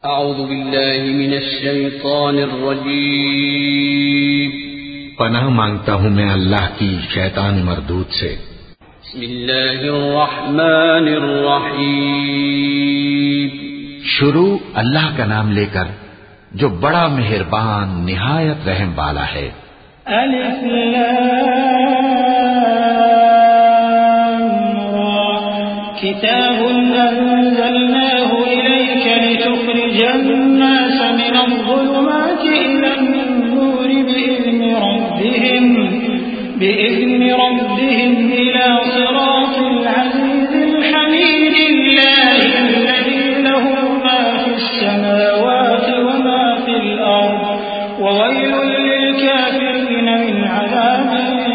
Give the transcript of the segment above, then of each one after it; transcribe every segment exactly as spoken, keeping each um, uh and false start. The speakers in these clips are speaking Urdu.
اعوذ باللہ من الشیطان الرجیم پناہ مانگتا ہوں میں اللہ کی شیطان مردود سے۔ بسم اللہ الرحمن الرحیم شروع اللہ کا نام لے کر جو بڑا مہربان نہایت رحم والا ہے۔ الف لام را کتاب انزلناه الیک لتخرج الناس من الظلمات الى النور باذن ربهم باذن ربهم الى صراط العزيز الحميد الله الذي له ما في السماوات وما في الارض وويل للكافرين من عذاب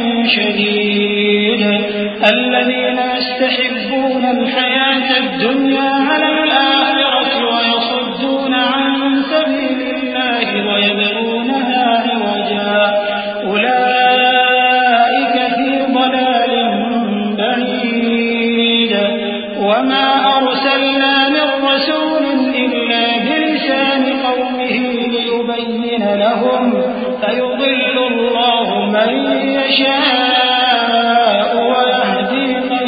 شديد الذين يستحبون الحياة الدنيا على الآخرة ويصدون عن سبيل الله ويبغونها عوجا أولئك في ضلال بعيد وما أرسلنا من رسول إلا بلسان قومه ليبين لهم فيضل الله من يشاء ويهدي من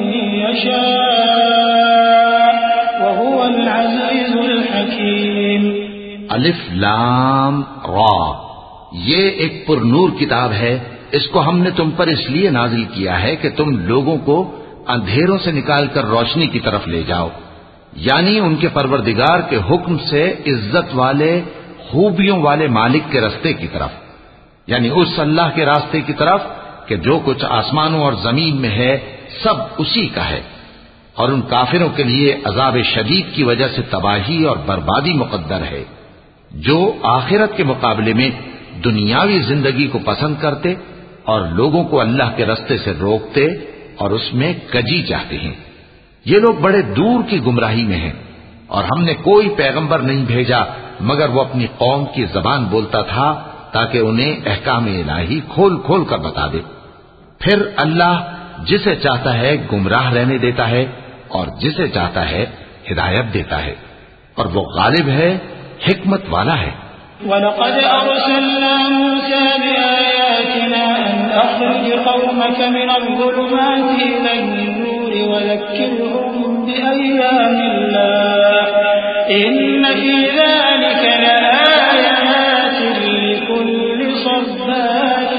يشاء وهو العزيز الحكيم۔ الف لام را، یہ ایک پر نور کتاب ہے، اس کو ہم نے تم پر اس لیے نازل کیا ہے کہ تم لوگوں کو اندھیروں سے نکال کر روشنی کی طرف لے جاؤ، یعنی ان کے پروردگار کے حکم سے عزت والے خوبیوں والے مالک کے راستے کی طرف، یعنی اس اللہ کے راستے کی طرف کہ جو کچھ آسمانوں اور زمین میں ہے سب اسی کا ہے، اور ان کافروں کے لیے عذاب شدید کی وجہ سے تباہی اور بربادی مقدر ہے، جو آخرت کے مقابلے میں دنیاوی زندگی کو پسند کرتے اور لوگوں کو اللہ کے راستے سے روکتے اور اس میں کجی چاہتے ہیں۔ یہ لوگ بڑے دور کی گمراہی میں ہیں، اور ہم نے کوئی پیغمبر نہیں بھیجا مگر وہ اپنی قوم کی زبان بولتا تھا تاکہ انہیں احکام الہی کھول کھول کر بتا دے۔ پھر اللہ جسے چاہتا ہے گمراہ رہنے دیتا ہے اور جسے چاہتا ہے ہدایت دیتا ہے، اور وہ غالب ہے، حکمت والا ہے۔ وَلَقَدْ أَرْسَلْنَا مُوسَى بِآيَاتِنَا أَنْ أَخْرِجْ قَوْمَكَ مِنَ الظُّلُمَاتِ إِلَى النُّورِ وَذَكِّرْهُم بِأَيَّامِ اللَّهِ إِنَّ فِي ذَلِكَ لَآيَاتٍ لِكُلِّ صَبَّارٍ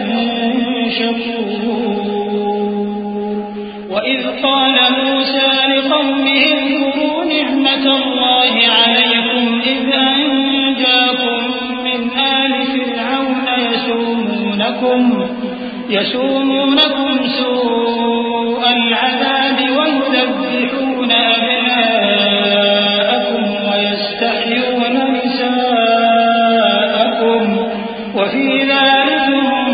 شَكُورٍ۔ وَإِذْ قَالَ مُوسَى لِقَوْمِهِ اذْكُرُوا نِعْمَةَ اللَّهِ عَلَيْكُمْ إِذْ أَنجَاكُم مِّنْ آلِ فِرْعَوْنَ يَسُومُونَكُمْ يَسُومُونَكُمْ سُوءَ الْعَذَابِ وَيُذَبِّحُونَ أَبْنَاءَكُمْ وَيَسْتَحْيُونَ نِسَاءَكُمْ وَفِي ذَلِكُمْ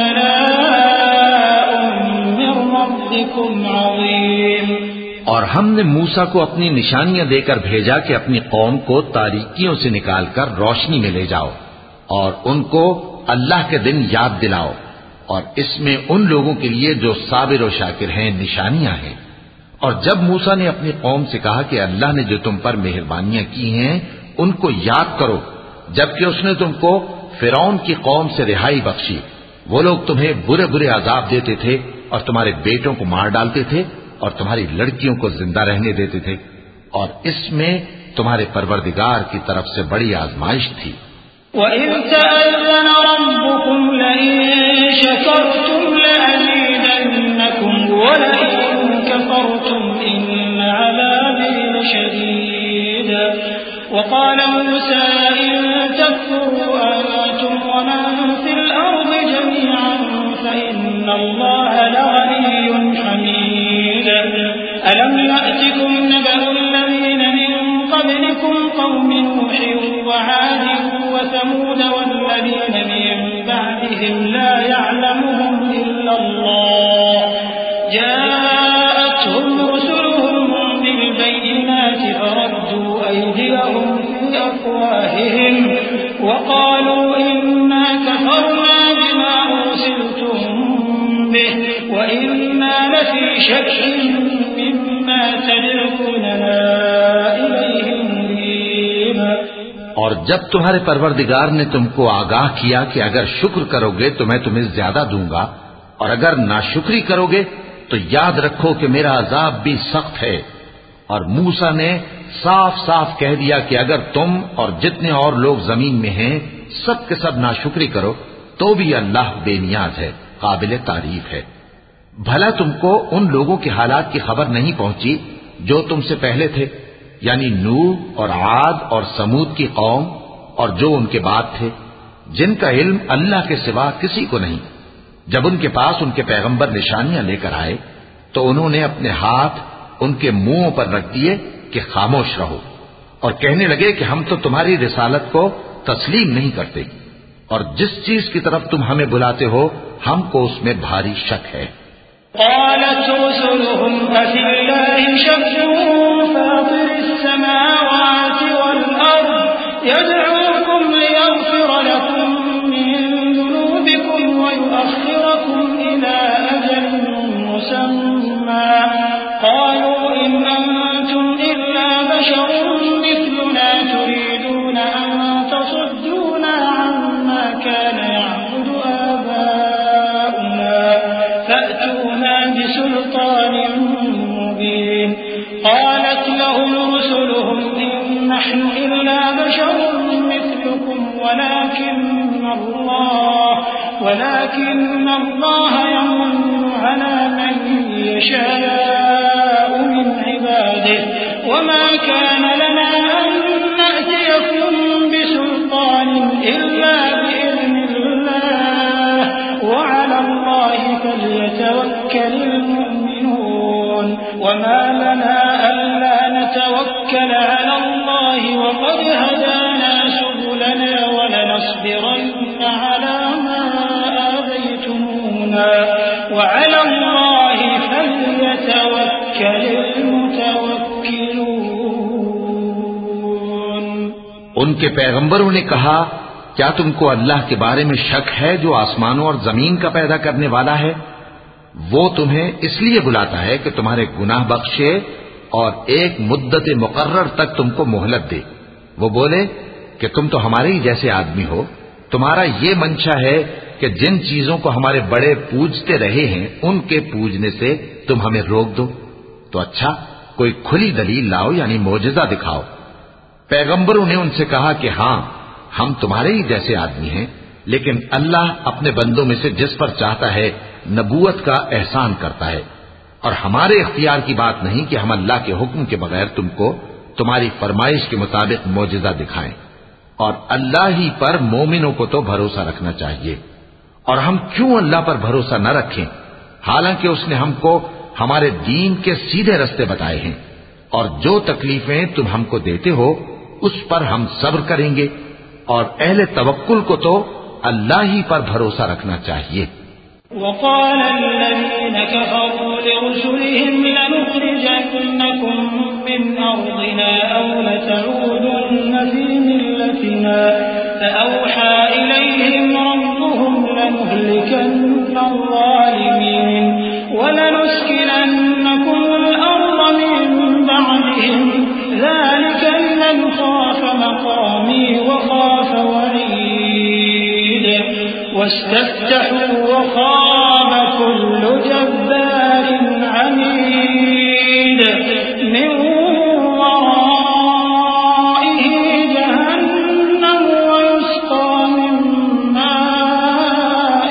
بَلَاءٌ مِّن رَّبِّكُمْ عَظِيمٌ۔ اور ہم نے موسیٰ کو اپنی نشانیاں دے کر بھیجا کہ اپنی قوم کو تاریکیوں سے نکال کر روشنی میں لے جاؤ، اور ان کو اللہ کے دن یاد دلاؤ، اور اس میں ان لوگوں کے لیے جو صابر و شاکر ہیں نشانیاں ہیں۔ اور جب موسیٰ نے اپنی قوم سے کہا کہ اللہ نے جو تم پر مہربانیاں کی ہیں ان کو یاد کرو، جبکہ اس نے تم کو فرعون کی قوم سے رہائی بخشی، وہ لوگ تمہیں برے برے عذاب دیتے تھے اور تمہارے بیٹوں کو مار ڈالتے تھے اور تمہاری لڑکیوں کو زندہ رہنے دیتے تھے، اور اس میں تمہارے پروردگار کی طرف سے بڑی آزمائش تھی۔ وَإِذْ تَأَذَّنَ رَبُّكُمْ لَئِن شَكَرْتُمْ لَأَزِيدَنَّكُمْ وَلَئِن كَفَرْتُمْ إِنَّ عَذَابِي لَشَدِيدٌ۔ وَقَالَ مُوسَىٰ إِن تَكْفُرُوا أَنتُمْ وَمَن فِي الْأَرْضِ جَمِيعًا فَإِنَّ اللَّهَ لَغَنِيٌّ حَمِيدٌ۔ أَلَمْ يَأْتِكُمْ نَبَأُ الَّذِينَ مِن قَبْلِكُمْ قَوْمِ نُوحٍ وَعَادٍ وَثَمُودَ وَالَّذِينَ مِن بَعْدِهِمْ لَا يَعْلَمُهُمْ إِلَّا اللَّهُ جَاءَتْهُمْ رُسُلُهُم بِالْبَيِّنَاتِ فَرَدُّوا أَيْدِيَهُمْ فِي أَفْوَاهِهِمْ وَقَالُوا إِنَّا كَفَرْنَا بِمَا أُرْسِلْتُم بِهِ وَإِنَّا لَفِي شَكٍّ مِّمَّا تَدْعُونَنَا إِلَيْهِ مُرِيبٍ۔ اور جب تمہارے پروردگار نے تم کو آگاہ کیا کہ اگر شکر کرو گے تو میں تمہیں زیادہ دوں گا اور اگر ناشکری کرو گے تو یاد رکھو کہ میرا عذاب بھی سخت ہے. اور موسیٰ نے صاف صاف کہہ دیا کہ اگر تم اور جتنے اور لوگ زمین میں ہیں سب کے سب ناشکری کرو تو بھی اللہ بے نیاز ہے، قابل تعریف ہے. بھلا تم کو ان لوگوں کے حالات کی خبر نہیں پہنچی جو تم سے پہلے تھے، یعنی نوح اور عاد اور سمود کی قوم اور جو ان کے بعد تھے، جن کا علم اللہ کے سوا کسی کو نہیں. جب ان کے پاس ان کے پیغمبر نشانیاں لے کر آئے تو انہوں نے اپنے ہاتھ ان کے منہوں پر رکھ دیے کہ خاموش رہو، اور کہنے لگے کہ ہم تو تمہاری رسالت کو تسلیم نہیں کرتے، اور جس چیز کی طرف تم ہمیں بلاتے ہو ہم کو اس میں بھاری شک ہے. قالت رسلهم أفي الله شك فاطر السماوات والأرض يدعوكم ليغفر لكم من ذنوبكم ويؤخركم إلى أجل مسمى قالوا إن أنتم إلا بشر مثلنا تريدون أن تصدونا عما كان يعبد آباؤنا فأتونا بسلطان مبين. قالت لهم رسلهم إن نحن إلا بشر مثلكم ولكن الله ولكن الله يمن على من يشاء من عباده وما كان لنا أن نأتيكم بسلطان إلا بإذن الله وعلى الله فليتوكل المؤمنون. وما لنا ألا نتوكل على الله وقد هدانا سبلنا ولنصبرن على ما آذيتمونا وعلى الله فليتوكل المتوكلون. ان کے پیغمبروں نے کہا کیا تم کو اللہ کے بارے میں شک ہے جو آسمانوں اور زمین کا پیدا کرنے والا ہے؟ وہ تمہیں اس لیے بلاتا ہے کہ تمہارے گناہ بخشے اور ایک مدت مقرر تک تم کو مہلت دے. وہ بولے کہ تم تو ہمارے ہی جیسے آدمی ہو، تمہارا یہ منشا ہے کہ جن چیزوں کو ہمارے بڑے پوجتے رہے ہیں ان کے پوجنے سے تم ہمیں روک دو. تو اچھا کوئی کھلی دلیل لاؤ، یعنی معجزہ دکھاؤ. پیغمبروں نے ان سے کہا کہ ہاں ہم تمہارے ہی جیسے آدمی ہیں، لیکن اللہ اپنے بندوں میں سے جس پر چاہتا ہے نبوت کا احسان کرتا ہے، اور ہمارے اختیار کی بات نہیں کہ ہم اللہ کے حکم کے بغیر تم کو تمہاری فرمائش کے مطابق معجزہ دکھائیں. اور اللہ ہی پر مومنوں کو تو بھروسہ رکھنا چاہیے. اور ہم کیوں اللہ پر بھروسہ نہ رکھیں حالانکہ اس نے ہم کو ہمارے دین کے سیدھے رستے بتائے ہیں، اور جو تکلیفیں تم ہم کو دیتے ہو اس پر ہم صبر کریں گے. اور اہل توکل کو تو اللہ ہی پر بھروسہ رکھنا چاہیے. وقال الذين كفروا لرسلهم لنخرجنكم من أرضنا أو لتعودن في ملتنا فأوحى إليهم ربهم لنهلكن الظالمين ولنسكننكم الأرض من بعدهم ذلك لمن خاف مقامي وخاف وعيد واستفتحوا وخاب كل جبار عنيد من ورائه جهنم ويسقى من ماء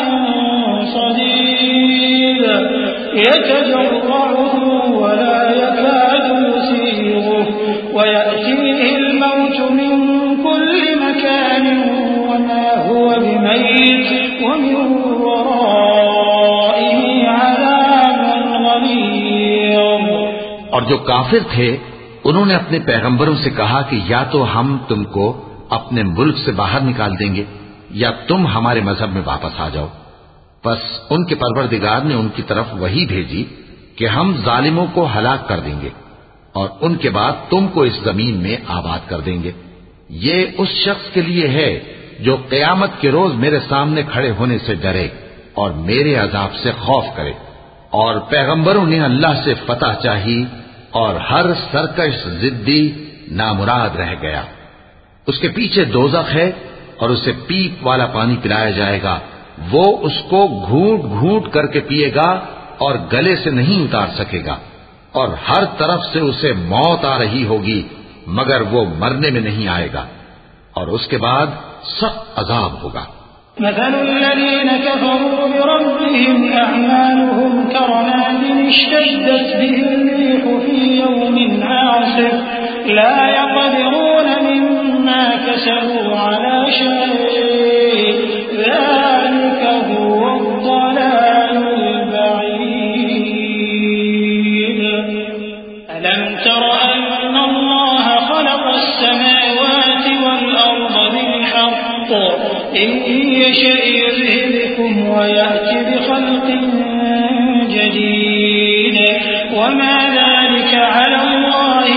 صديد يتجرعه ولا يكاد يسيغه ويأتيه الموت من كل مكان وما هو بميت ومن ورائه عذاب غليظ. اور جو کافر تھے انہوں نے اپنے پیغمبروں سے کہا کہ یا تو ہم تم کو اپنے ملک سے باہر نکال دیں گے یا تم ہمارے مذہب میں واپس آ جاؤ. بس ان کے پروردگار نے ان کی طرف وحی بھیجی کہ ہم ظالموں کو ہلاک کر دیں گے اور ان کے بعد تم کو اس زمین میں آباد کر دیں گے. یہ اس شخص کے لیے ہے جو قیامت کے روز میرے سامنے کھڑے ہونے سے ڈرے اور میرے عذاب سے خوف کرے. اور پیغمبروں نے اللہ سے فتح چاہی اور ہر سرکش ضدی نامراد رہ گیا. اس کے پیچھے دوزخ ہے اور اسے پیپ والا پانی پلایا جائے گا، وہ اس کو گھونٹ گھونٹ کر کے پیے گا اور گلے سے نہیں اتار سکے گا، اور ہر طرف سے اسے موت آ رہی ہوگی مگر وہ مرنے میں نہیں آئے گا، اور اس کے بعد سخت عذاب ہوگا۔ مثل الذين كفروا بربهم أعمالهم كرماد اشتدت به الريح في يوم عاصف لا يقدرون مما كسبوا على شيء ذلك هو الضلال البعيد ألم تر أن الله خلق السماوات والأرض بالحق إن يشأ يذهبكم ويأتي بخلق جديد وما ذلك على الله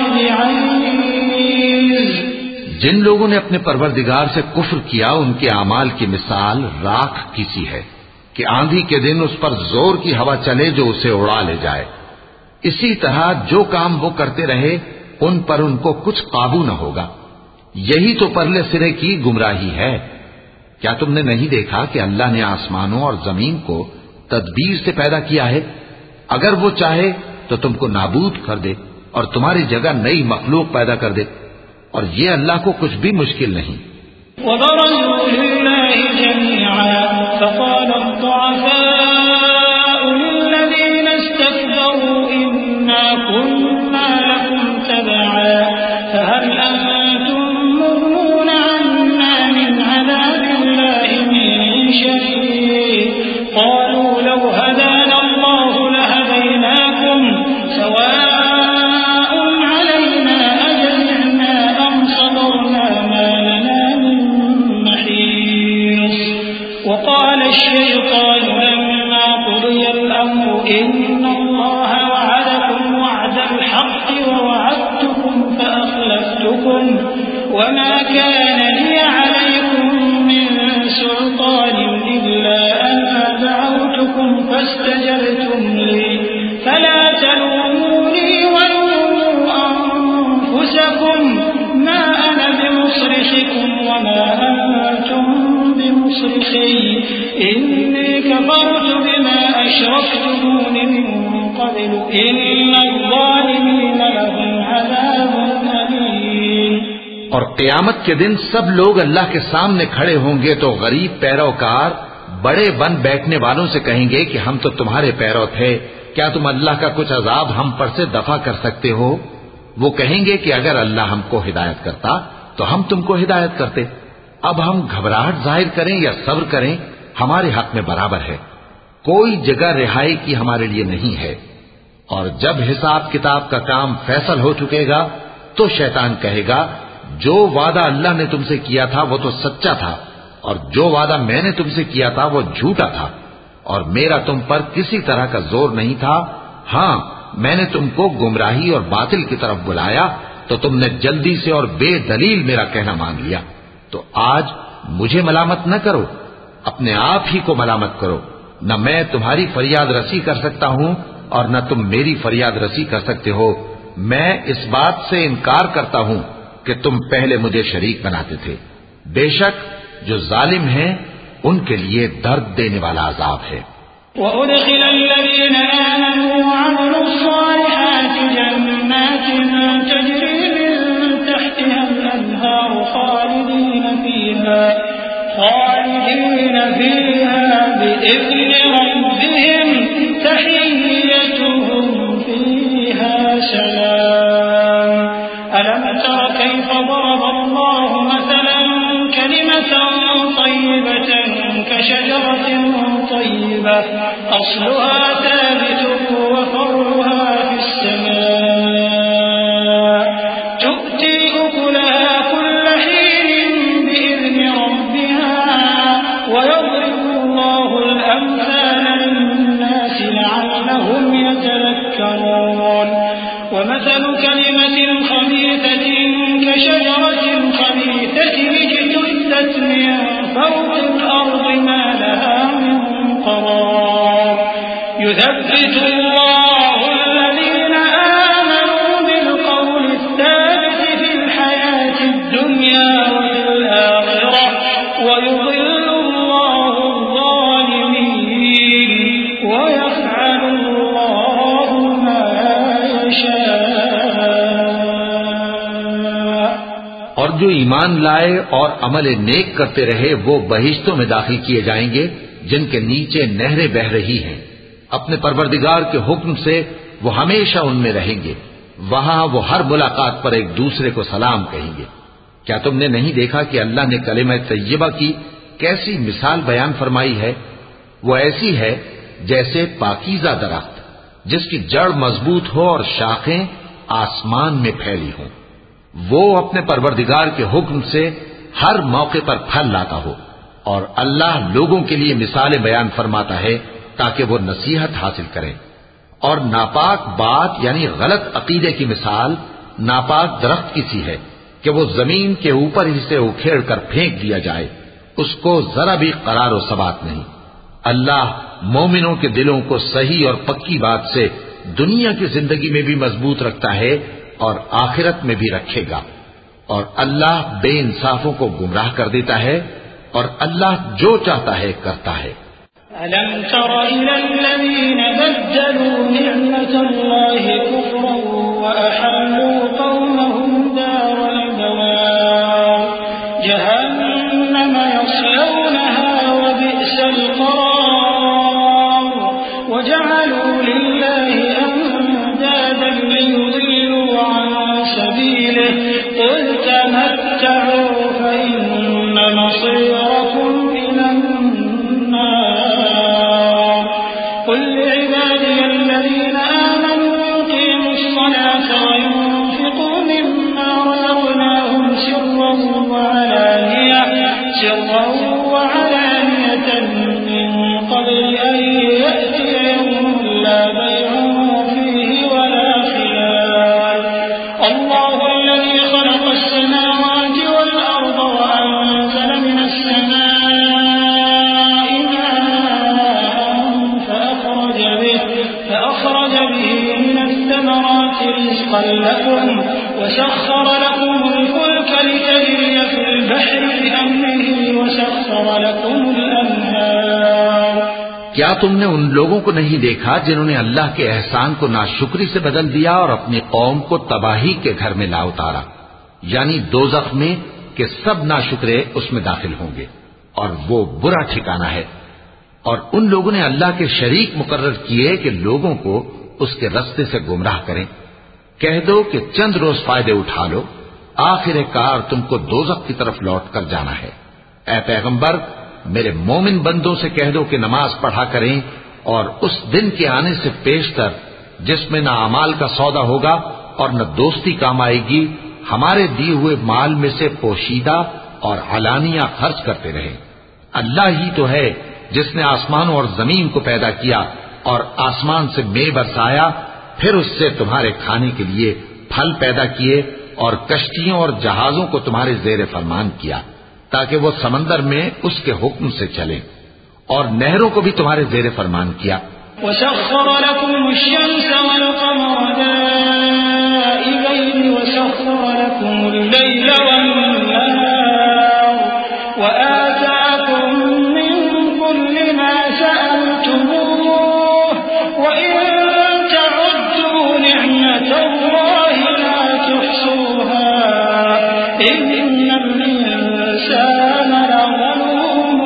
بعزيز۔ جن لوگوں نے اپنے پروردگار سے کفر کیا ان کے اعمال کی مثال راکھ کی سی ہے کہ آندھی کے دن اس پر زور کی ہوا چلے جو اسے اڑا لے جائے۔ اسی طرح جو کام وہ کرتے رہے ان پر ان کو کچھ قابو نہ ہوگا۔ یہی تو پرلے سرے کی گمراہی ہے۔ کیا تم نے نہیں دیکھا کہ اللہ نے آسمانوں اور زمین کو تدبیر سے پیدا کیا ہے؟ اگر وہ چاہے تو تم کو نابود کر دے اور تمہاری جگہ نئی مخلوق پیدا کر دے، اور یہ اللہ کو کچھ بھی مشکل نہیں۔ وَبَرَزُوا لِلَّهِ جَمِيعًا فَقَالَ الضُّعَفَاءُ لِلَّذِينَ اسْتَكْبَرُوا إِنَّا كُنَّا لَكُمْ تَبَعًا فَهَلْ أَنتُم مُّغْنُونَ عَنَّا مِنْ عَذَابِ اللَّهِ مِن شَيْءٍ قَالُوا لَوْ هَدَانَا اللَّهُ لَهَدَيْنَاكُمْ سَوَاءٌ عَلَيْنَا أَجَزِعْنَا أَمْ صَبَرْنَا مَا لَنَا مِن مَّحِيصٍ وَقَالَ الشَّيْطَانُ لَمَّا قُضِيَ الْأَمْرُ إِنَّ اللَّهَ وَعَدَكُمْ وَعْدَ الْحَقِّ وَوَعَدتُّكُمْ فَأَخْلَفْتُكُمْ وَمَا كَانَ لِيَ عَلَيْكُمْ مِن سُلْطَانٍ إِلَّا أَن دَعَوْتُكُمْ فَاسْتَجَبْتُمْ لِي فَلَا تَلُومُونِي وَلُومُوا أَنفُسَكُمْ مَا أَنَا بِمُصْرِخِكُمْ وَمَا أَنتُم بِمُصْرِخِيَّ إِنِّي كَفَرْتُ بِمَا أَشْرَكْتُمُونِ مِن قَبْلُ إِنَّ الظَّالِمِينَ لَهُمْ عَذَابٌ أَلِيمٌ۔ اور قیامت کے دن سب لوگ اللہ کے سامنے کھڑے ہوں گے تو غریب پیروکار بڑے بن بیٹھنے والوں سے کہیں گے کہ ہم تو تمہارے پیرو تھے، کیا تم اللہ کا کچھ عذاب ہم پر سے دفع کر سکتے ہو؟ وہ کہیں گے کہ اگر اللہ ہم کو ہدایت کرتا تو ہم تم کو ہدایت کرتے۔ اب ہم گھبراہٹ ظاہر کریں یا صبر کریں ہمارے حق میں برابر ہے، کوئی جگہ رہائی کی ہمارے لیے نہیں ہے۔ اور جب حساب کتاب کا کام فیصل ہو چکے گا تو شیطان کہے گا جو وعدہ اللہ نے تم سے کیا تھا وہ تو سچا تھا، اور جو وعدہ میں نے تم سے کیا تھا وہ جھوٹا تھا، اور میرا تم پر کسی طرح کا زور نہیں تھا۔ ہاں، میں نے تم کو گمراہی اور باطل کی طرف بلایا تو تم نے جلدی سے اور بے دلیل میرا کہنا مان لیا۔ تو آج مجھے ملامت نہ کرو، اپنے آپ ہی کو ملامت کرو۔ نہ میں تمہاری فریاد رسی کر سکتا ہوں اور نہ تم میری فریاد رسی کر سکتے ہو۔ میں اس بات سے انکار کرتا ہوں کہ تم پہلے مجھے شریک بناتے تھے۔ بے شک جو ظالم ہیں ان کے لیے درد دینے والا عذاب ہے۔ وَأُدْخِلَ الَّذِينَ آمَنُوا وَعَمِلُوا الصَّالِحَاتِ جَنَّاتٍ تَجْرِي مِن تَحْتِهَا الْأَنْهَارُ خَالِدِينَ فِيهَا خَالِدِينَ فِيهَا بِإِذْنِ رَبِّهِمْ تَحِيَّتُهُمْ فِيهَا سَلَامٌ أَلَمْ تَرَ كَيْفَ ضَرَبَ اللَّهُ مَثَلًا كَلِمَةً طَيِّبَةً كَشَجَرَةٍ طَيِّبَةٍ أَصْلُهَا ثَابِتٌ وَفَرْعُهَا فِي السَّمَاءِ تُؤْتِي أُكُلَهَا كُلَّ حِينٍ بِإِذْنِ رَبِّهَا وَيَضْرِبُ اللَّهُ الْأَمْثَالَ لِلنَّاسِ لَعَلَّهُمْ يَتَذَكَّرُونَ وَمَثَلُ كَلِمَةٍ خَبِيثَةٍ كَشَجَرَةٍ خَبِيثَةٍ اجْتُثَّتْ مِن فَوْقِ الْأَرْضِ مَا لَهَا مِن قَرَارٍ يُثَبِّتُ اللَّهُ الَّذِينَ آمَنُوا بِالْقَوْلِ الثَّابِتِ فِي الْحَيَاةِ الدُّنْيَا اور جو ایمان لائے اور عمل نیک کرتے رہے وہ بہشتوں میں داخل کیے جائیں گے جن کے نیچے نہریں بہ رہی ہیں، اپنے پروردگار کے حکم سے وہ ہمیشہ ان میں رہیں گے، وہاں وہ ہر ملاقات پر ایک دوسرے کو سلام کہیں گے۔ کیا تم نے نہیں دیکھا کہ اللہ نے کلمہ طیبہ کی کیسی مثال بیان فرمائی ہے؟ وہ ایسی ہے جیسے پاکیزہ درخت جس کی جڑ مضبوط ہو اور شاخیں آسمان میں پھیلی ہوں، وہ اپنے پروردگار کے حکم سے ہر موقع پر پھل لاتا ہو، اور اللہ لوگوں کے لیے مثالیں بیان فرماتا ہے تاکہ وہ نصیحت حاصل کریں۔ اور ناپاک بات یعنی غلط عقیدے کی مثال ناپاک درخت کی سی ہے کہ وہ زمین کے اوپر ہی سے اکھیڑ کر پھینک دیا جائے، اس کو ذرا بھی قرار و ثبات نہیں۔ اللہ مومنوں کے دلوں کو صحیح اور پکی بات سے دنیا کی زندگی میں بھی مضبوط رکھتا ہے اور آخرت میں بھی رکھے گا، اور اللہ بے انصافوں کو گمراہ کر دیتا ہے، اور اللہ جو چاہتا ہے کرتا ہے۔ أَلَمْ تَرَ إِلَى الَّذِينَ بَدَّلُوا نِعْمَةَ اللَّهِ كُفْرًا وَأَحَلُّوا قَوْمَهُمْ دَارَ الْبَوَارِ جَهَنَّمَ يَصْلَوْنَهَا وَبِئْسَ الْقَرَارُ وَجَعَلُوا لِلَّهِ أَندَادًا لِيُضِلُّوا عَن سَبِيلِهِ قُلْ تَمَتَّعُوا فَإِنَّ مَصِيرَكُمْ إِلَى النَّارِ قُلْ لِعِبَادِيَ الَّذِينَ آمَنُوا يُقِيمُوا الصَّلَاةَ وَيُنفِقُوا مِمَّا رَزَقْنَاهُمْ سِرًّا وَعَلَانِيَةً سِرًّا وَعَلَانِيَةً مِّن قَبْلِ أَن يَأْتِيَ يَوْمٌ لَّا بَيْعٌ فِيهِ وَلَا خِلَالٌ اللَّهُ الَّذِي خَلَقَ السَّمَاوَاتِ وَالْأَرْضَ وَأَنزَلَ مِنَ السَّمَاءِ مَاءً فَأَخْرَجَ بِهِ فَأَخْرَجَ بِهِ مِنَ الثَّمَرَاتِ رِزْقًا لَّكُمْ وَسَخَّرَ لَكُمُ الْفُلْكَ لِتَجْرِيَ فِي الْبَحْرِ بِأَمْرِهِ وَسَخَّرَ لَكُمُ الْأَنْهَارَ۔ کیا تم نے ان لوگوں کو نہیں دیکھا جنہوں نے اللہ کے احسان کو ناشکری سے بدل دیا اور اپنی قوم کو تباہی کے گھر میں لا اتارا، یعنی دوزخ میں کہ سب ناشکرے اس میں داخل ہوں گے، اور وہ برا ٹھکانہ ہے۔ اور ان لوگوں نے اللہ کے شریک مقرر کیے کہ لوگوں کو اس کے رستے سے گمراہ کریں۔ کہہ دو کہ چند روز فائدے اٹھا لو، آخر کار تم کو دوزخ کی طرف لوٹ کر جانا ہے۔ اے پیغمبر، میرے مومن بندوں سے کہہ دو کہ نماز پڑھا کریں، اور اس دن کے آنے سے پیشتر جس میں نہ اعمال کا سودا ہوگا اور نہ دوستی کام آئے گی، ہمارے دیے ہوئے مال میں سے پوشیدہ اور علانیہ خرچ کرتے رہیں۔ اللہ ہی تو ہے جس نے آسمانوں اور زمین کو پیدا کیا اور آسمان سے مے برسایا، پھر اس سے تمہارے کھانے کے لیے پھل پیدا کیے اور کشتیوں اور جہازوں کو تمہارے زیر فرمان کیا تاکہ وہ سمندر میں اس کے حکم سے چلیں، اور نہروں کو بھی تمہارے زیر فرمان کیا۔ وَسَخَّرَ لَكُمُ الشَّمْسَ وَالْقَمَرَ دَائِبَيْنِ وَسَخَّرَ لَكُمُ اللَّيْلَ وَالنَّهَارَ وَآتَاكُم مِّن كُلِّ مَا سَأَلْتُمُوهُ وَإِن تَعُدُّوا نِعْمَةَ اللَّهِ لَا تُحْصُوهَا إِنَّ الْإِنسَانَ لَظَلُومٌ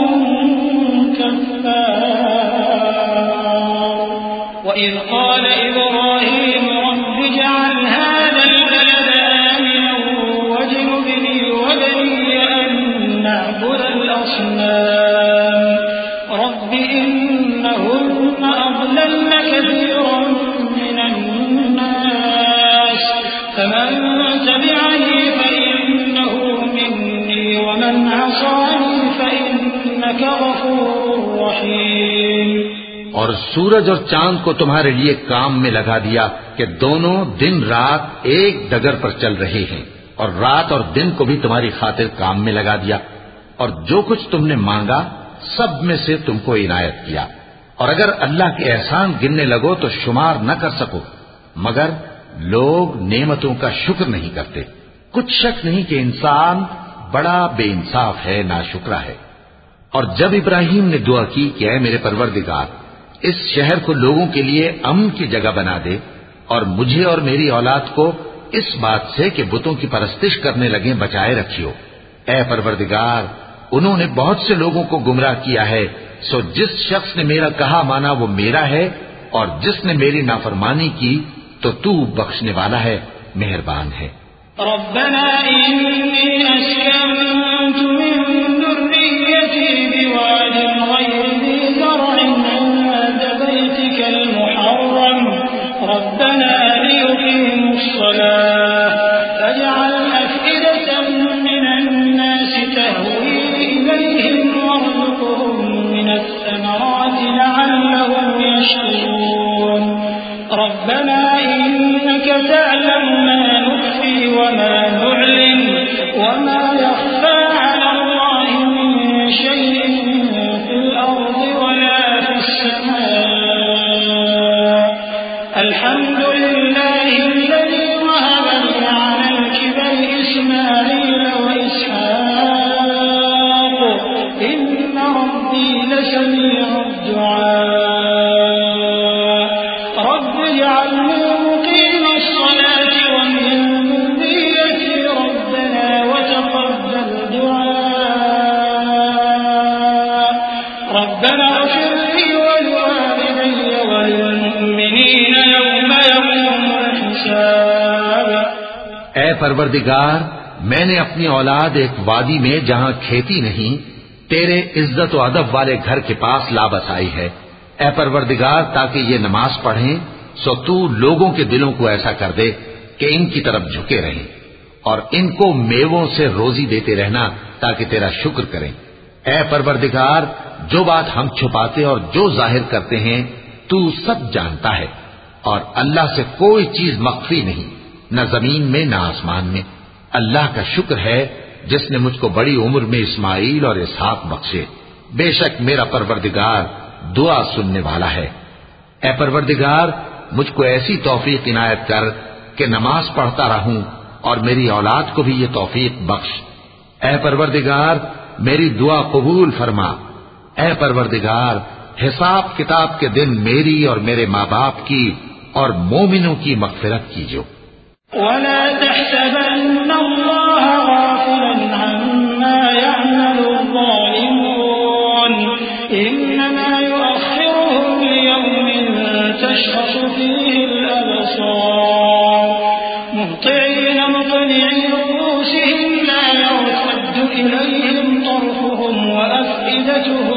كَفَّارٌ وَإِذْ قَالَ إِبْرَاهِيمُ رَبِّ اجْعَلْ هَٰذَا الْبَلَدَ آمِنًا وَاجْنُبْنِي وَبَنِيَّ أَن نَّعْبُدَ الْأَصْنَامَ رَبِّ إِنَّهُنَّ أَضْلَلْنَ كَثِيرًا مِّنَ النَّاسِ فَمَن تَبِعَنِي فَإِنَّهُ مِنِّي وَمَنْ عَصَانِي فَإِنَّكَ غَفُورٌ رَّحِيمٌ۔ اور سورج اور چاند کو تمہارے لیے کام میں لگا دیا کہ دونوں دن رات ایک ڈگر پر چل رہے ہیں، اور رات اور دن کو بھی تمہاری خاطر کام میں لگا دیا، اور جو کچھ تم نے مانگا سب میں سے تم کو عنایت کیا، اور اگر اللہ کے احسان گننے لگو تو شمار نہ کر سکو، مگر لوگ نعمتوں کا شکر نہیں کرتے۔ کچھ شک نہیں کہ انسان بڑا بے انصاف ہے، ناشکرا ہے۔ اور جب ابراہیم نے دعا کی کہ اے میرے پروردگار، اس شہر کو لوگوں کے لیے امن کی جگہ بنا دے اور مجھے اور میری اولاد کو اس بات سے کہ بتوں کی پرستش کرنے لگے بچائے رکھیو۔ اے پروردگار، انہوں نے بہت سے لوگوں کو گمراہ کیا ہے، سو جس شخص نے میرا کہا مانا وہ میرا ہے، اور جس نے میری نافرمانی کی تو تو بخشنے والا ہے، مہربان ہے۔ ربنا إني أسكنت من ذريتي بواد غير ذي زرع عند بيتك المحرم ربنا ليقيموا الصلاة فاجعل أفئدة من الناس تهوي إليهم وارزقهم من الثمرات لعلهم يشكرون ربنا إنك تعلم ما نخفي وما نعلن وما يخفى على الله من شيء في الأرض ولا في السماء الحمد لله الذي وهب لي على الكبر إسماعيل وإسحاق إن ربي لسميع الدعاء رب اجعلني مقيم الصلاة ومن ذريتي ربنا وتقبل دعاء ربنا اغفر لي ولوالدي وللمؤمنين يوم يقوم الحساب۔ اے پروردگار، میں نے اپنی اولاد ایک وادی میں جہاں کھیتی نہیں تیرے عزت و ادب والے گھر کے پاس لا بسائی ہے۔ اے پروردگار، تاکہ یہ نماز پڑھیں سو تو لوگوں کے دلوں کو ایسا کر دے کہ ان کی طرف جھکے رہیں، اور ان کو میووں سے روزی دیتے رہنا تاکہ تیرا شکر کریں۔ اے پروردگار، جو بات ہم چھپاتے اور جو ظاہر کرتے ہیں تو سب جانتا ہے، اور اللہ سے کوئی چیز مخفی نہیں، نہ زمین میں نہ آسمان میں۔ اللہ کا شکر ہے جس نے مجھ کو بڑی عمر میں اسماعیل اور اسحاق بخشے، بے شک میرا پروردگار دعا سننے والا ہے۔ اے پروردگار، مجھ کو ایسی توفیق عنایت کر کہ نماز پڑھتا رہوں، اور میری اولاد کو بھی یہ توفیق بخش۔ اے پروردگار، میری دعا قبول فرما۔ اے پروردگار، حساب کتاب کے دن میری اور میرے ماں باپ کی اور مومنوں کی مغفرت کیجو۔ ولا تحسبن الله غافلا عما يعمل الظالمون إنما يؤخرهم ليوم تشخص فيه الأبصار مهطعين مقنعي رؤوسهم لا يرتد إليهم طرفهم وأفئدتهم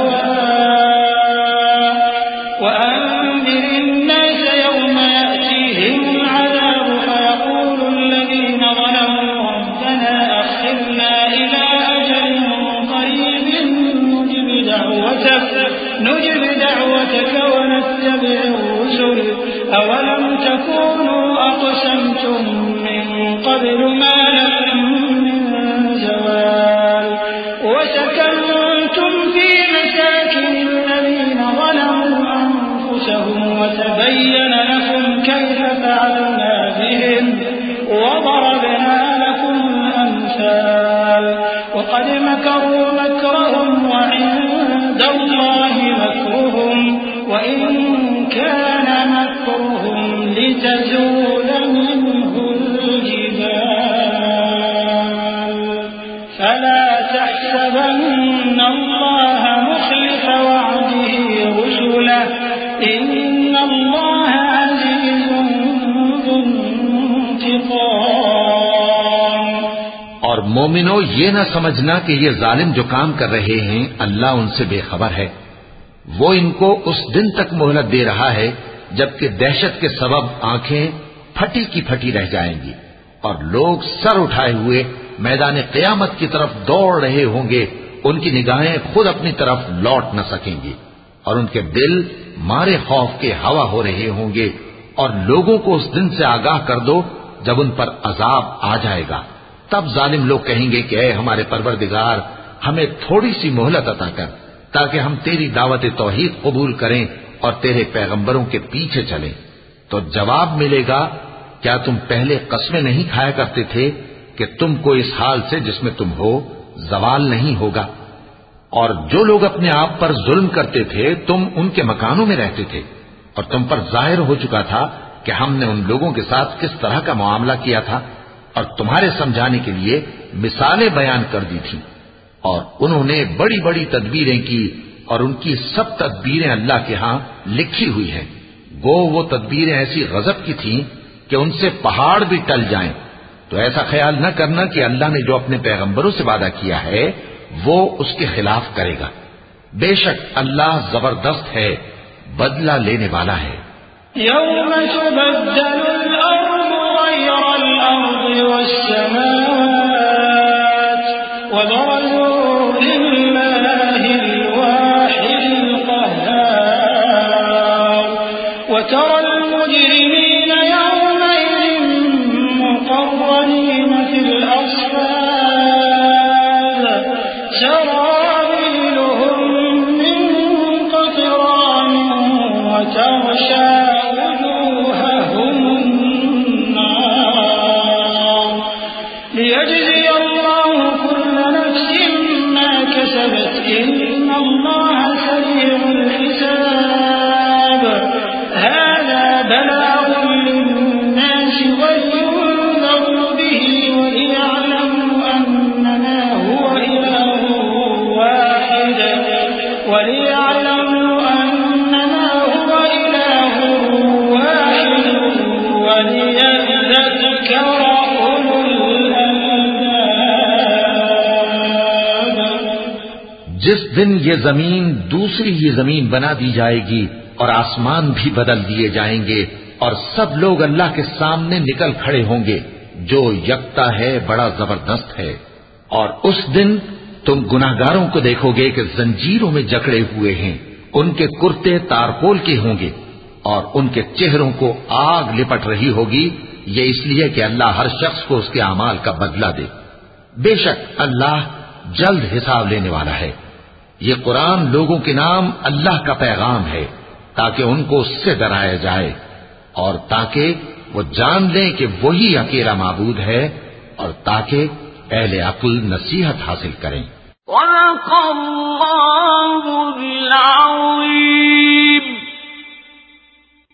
هواء وأنذر الناس يوم يأتيهم العذاب فيقول الذين ظلموا ربنا أخرنا إلى أجل قريب نجب دعوتك نجب دعوتك ونتبع الرسل أولم تكونوا أقسمتم من قبل ما لكم من زوال وسكنتم في مساكن الذين ظلموا أنفسهم وتبين لكم كيف فعلنا بهم وضربنا لكم الأمثال وقد مكروا مكرهم وعند الله مكرهم وإن كان مكرهم لتزول منه الجبال فلا تحسبن الله مخلف وعده رسله إن الله عزيز ذو انتقام۔ اور مومنو، یہ نہ سمجھنا کہ یہ ظالم جو کام کر رہے ہیں اللہ ان سے بے خبر ہے، وہ ان کو اس دن تک مہلت دے رہا ہے جبکہ دہشت کے سبب آنکھیں پھٹی کی پھٹی رہ جائیں گی، اور لوگ سر اٹھائے ہوئے میدان قیامت کی طرف دوڑ رہے ہوں گے، ان کی نگاہیں خود اپنی طرف لوٹ نہ سکیں گی، اور ان کے دل مارے خوف کے ہوا ہو رہے ہوں گے۔ اور لوگوں کو اس دن سے آگاہ کر دو جب ان پر عذاب آ جائے گا، تب ظالم لوگ کہیں گے کہ اے ہمارے پروردگار، ہمیں تھوڑی سی مہلت عطا کر تاکہ ہم تیری دعوت توحید قبول کریں اور تیرے پیغمبروں کے پیچھے چلیں۔ تو جواب ملے گا، کیا تم پہلے قسمیں نہیں کھایا کرتے تھے کہ تم کو اس حال سے جس میں تم ہو زوال نہیں ہوگا؟ اور جو لوگ اپنے آپ پر ظلم کرتے تھے تم ان کے مکانوں میں رہتے تھے، اور تم پر ظاہر ہو چکا تھا کہ ہم نے ان لوگوں کے ساتھ کس طرح کا معاملہ کیا تھا اور تمہارے سمجھانے کے لیے مثالیں بیان کر دی تھیں، اور انہوں نے بڑی بڑی تدبیریں کی اور ان کی سب تدبیریں اللہ کے ہاں لکھی ہوئی ہیں۔ گو وہ تدبیریں ایسی غضب کی تھیں کہ ان سے پہاڑ بھی ٹل جائیں، تو ایسا خیال نہ کرنا کہ اللہ نے جو اپنے پیغمبروں سے وعدہ کیا ہے وہ اس کے خلاف کرے گا۔ بے شک اللہ زبردست ہے، بدلہ لینے والا ہے۔ يوم تبدل الأرض غير الأرض والسماوات وبرزوا لله الواحد القهار وترى المجرمين يومئذ مقرنين في الأصفاد سرابيلهم من قطران وتغشى وجوههم النار ليجزي الله كل نفس ما كسبت إن الله سريع الحساب هذا بلاغ للناس ولينذروا به وليعلموا أنما هو إله واحد وليعلموا أنما هو إله واحد وليذكر أولو الألباب۔ جس دن یہ زمین دوسری ہی زمین بنا دی جائے گی اور آسمان بھی بدل دیے جائیں گے اور سب لوگ اللہ کے سامنے نکل کھڑے ہوں گے جو یکتا ہے، بڑا زبردست ہے۔ اور اس دن تم گناہگاروں کو دیکھو گے کہ زنجیروں میں جکڑے ہوئے ہیں، ان کے کرتے تارپول کے ہوں گے اور ان کے چہروں کو آگ لپٹ رہی ہوگی، یہ اس لیے کہ اللہ ہر شخص کو اس کے اعمال کا بدلہ دے۔ بے شک اللہ جلد حساب لینے والا ہے۔ یہ قرآن لوگوں کے نام اللہ کا پیغام ہے تاکہ ان کو اس سے ڈرایا جائے اور تاکہ وہ جان لیں کہ وہی اکیلا معبود ہے اور تاکہ اہل عقل نصیحت حاصل کریں۔ صدق اللہ العظیم۔